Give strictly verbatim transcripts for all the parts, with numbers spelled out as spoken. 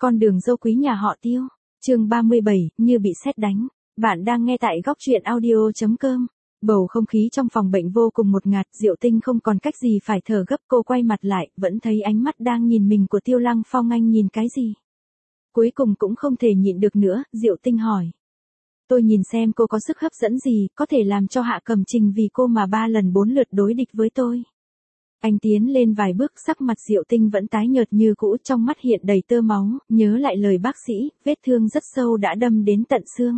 Con đường dâu quý nhà họ Tiêu. Chương ba mươi bảy, như bị sét đánh. Bạn đang nghe tại góc truyện audio chấm com. Bầu không khí trong phòng bệnh vô cùng ngột ngạt, Diệu Tinh không còn cách gì phải thở gấp, cô quay mặt lại, vẫn thấy ánh mắt đang nhìn mình của Tiêu Lăng Phong. Anh nhìn cái gì? Cuối cùng cũng không thể nhịn được nữa, Diệu Tinh hỏi. Tôi nhìn xem cô có sức hấp dẫn gì, có thể làm cho Hạ Cẩm Trình vì cô mà ba lần bốn lượt đối địch với tôi. Anh tiến lên vài bước, sắc mặt Diệu Tinh vẫn tái nhợt như cũ, trong mắt hiện đầy tơ máu, nhớ lại lời bác sĩ, vết thương rất sâu đã đâm đến tận xương.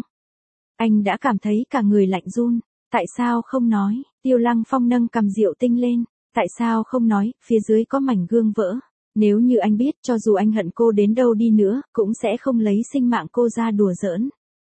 Anh đã cảm thấy cả người lạnh run. Tại sao không nói? Tiêu Lăng Phong nâng cằm Diệu Tinh lên. Tại sao không nói, phía dưới có mảnh gương vỡ. Nếu như anh biết, cho dù anh hận cô đến đâu đi nữa, cũng sẽ không lấy sinh mạng cô ra đùa giỡn.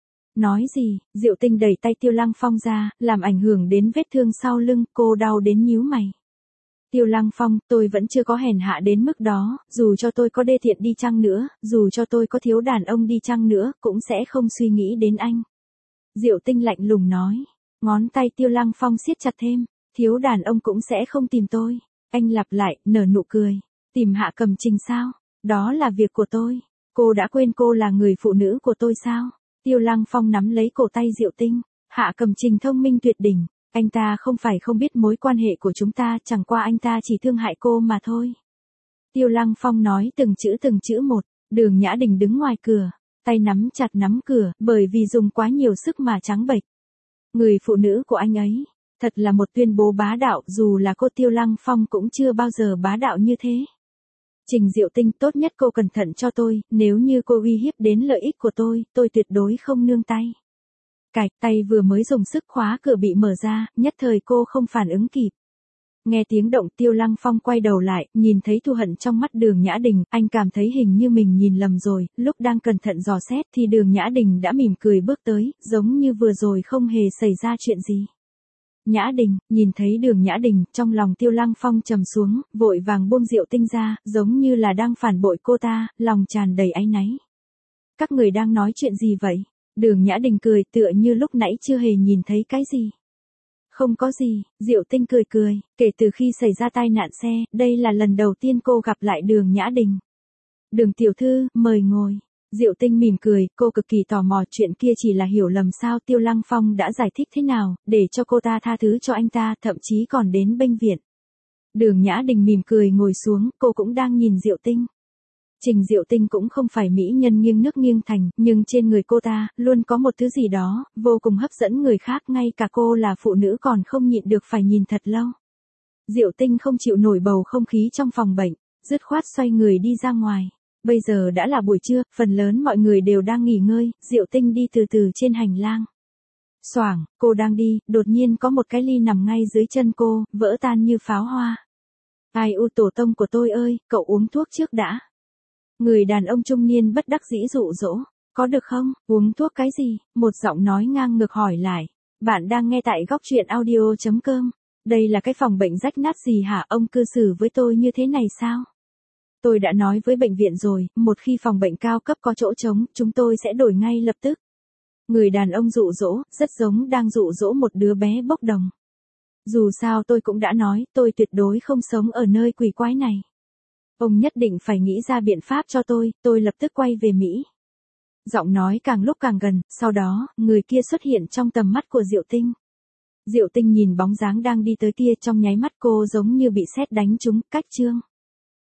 Nói gì? Diệu Tinh đẩy tay Tiêu Lăng Phong ra, làm ảnh hưởng đến vết thương sau lưng, cô đau đến nhíu mày. Tiêu Lăng Phong, tôi vẫn chưa có hèn hạ đến mức đó, dù cho tôi có đê tiện đi chăng nữa, dù cho tôi có thiếu đàn ông đi chăng nữa, cũng sẽ không suy nghĩ đến anh. Diệu Tinh lạnh lùng nói, ngón tay Tiêu Lăng Phong siết chặt thêm, thiếu đàn ông cũng sẽ không tìm tôi. Anh lặp lại, nở nụ cười, tìm Hạ Cẩm Trình sao? Đó là việc của tôi. Cô đã quên cô là người phụ nữ của tôi sao? Tiêu Lăng Phong nắm lấy cổ tay Diệu Tinh, Hạ Cẩm Trình thông minh tuyệt đỉnh. Anh ta không phải không biết mối quan hệ của chúng ta, chẳng qua anh ta chỉ thương hại cô mà thôi. Tiêu Lăng Phong nói từng chữ từng chữ một. Đường Nhã Đình đứng ngoài cửa, tay nắm chặt nắm cửa, bởi vì dùng quá nhiều sức mà trắng bệch. Người phụ nữ của anh ấy, thật là một tuyên bố bá đạo, dù là cô Tiêu Lăng Phong cũng chưa bao giờ bá đạo như thế. Trình Diệu Tinh, tốt nhất cô cẩn thận cho tôi, nếu như cô uy hiếp đến lợi ích của tôi, tôi tuyệt đối không nương tay. Cạch, tay vừa mới dùng sức khóa cửa bị mở ra, nhất thời cô không phản ứng kịp. Nghe tiếng động, Tiêu Lăng Phong quay đầu lại, nhìn thấy thù hận trong mắt Đường Nhã Đình, anh cảm thấy hình như mình nhìn lầm rồi, lúc đang cẩn thận dò xét thì Đường Nhã Đình đã mỉm cười bước tới, giống như vừa rồi không hề xảy ra chuyện gì. Nhã Đình, nhìn thấy Đường Nhã Đình, trong lòng Tiêu Lăng Phong trầm xuống, vội vàng buông Diệu Tinh ra, giống như là đang phản bội cô ta, lòng tràn đầy áy náy. Các người đang nói chuyện gì vậy? Đường Nhã Đình cười tựa như lúc nãy chưa hề nhìn thấy cái gì. Không có gì, Diệu Tinh cười cười, kể từ khi xảy ra tai nạn xe, đây là lần đầu tiên cô gặp lại Đường Nhã Đình. Đường tiểu thư, mời ngồi. Diệu Tinh mỉm cười, cô cực kỳ tò mò chuyện kia chỉ là hiểu lầm sao Tiêu Lăng Phong đã giải thích thế nào, để cho cô ta tha thứ cho anh ta, thậm chí còn đến bệnh viện. Đường Nhã Đình mỉm cười ngồi xuống, cô cũng đang nhìn Diệu Tinh. Trình Diệu Tinh cũng không phải mỹ nhân nghiêng nước nghiêng thành, nhưng trên người cô ta, luôn có một thứ gì đó, vô cùng hấp dẫn người khác, ngay cả cô là phụ nữ còn không nhịn được phải nhìn thật lâu. Diệu Tinh không chịu nổi bầu không khí trong phòng bệnh, dứt khoát xoay người đi ra ngoài. Bây giờ đã là buổi trưa, phần lớn mọi người đều đang nghỉ ngơi, Diệu Tinh đi từ từ trên hành lang. Xoảng, cô đang đi, đột nhiên có một cái ly nằm ngay dưới chân cô, vỡ tan như pháo hoa. Ai u tổ tông của tôi ơi, cậu uống thuốc trước đã. Người đàn ông trung niên bất đắc dĩ dụ dỗ, có được không, uống thuốc cái gì, một giọng nói ngang ngược hỏi lại. Bạn đang nghe tại góc truyện audio chấm com, đây là cái phòng bệnh rách nát gì hả, ông cư xử với tôi như thế này sao? Tôi đã nói với bệnh viện rồi, một khi phòng bệnh cao cấp có chỗ trống, chúng tôi sẽ đổi ngay lập tức. Người đàn ông dụ dỗ, rất giống đang dụ dỗ một đứa bé bốc đồng. Dù sao tôi cũng đã nói, tôi tuyệt đối không sống ở nơi quỷ quái này. Ông nhất định phải nghĩ ra biện pháp cho tôi, tôi lập tức quay về Mỹ. Giọng nói càng lúc càng gần, sau đó, người kia xuất hiện trong tầm mắt của Diệu Tinh. Diệu Tinh nhìn bóng dáng đang đi tới kia, trong nháy mắt cô giống như bị sét đánh trúng, cách chương.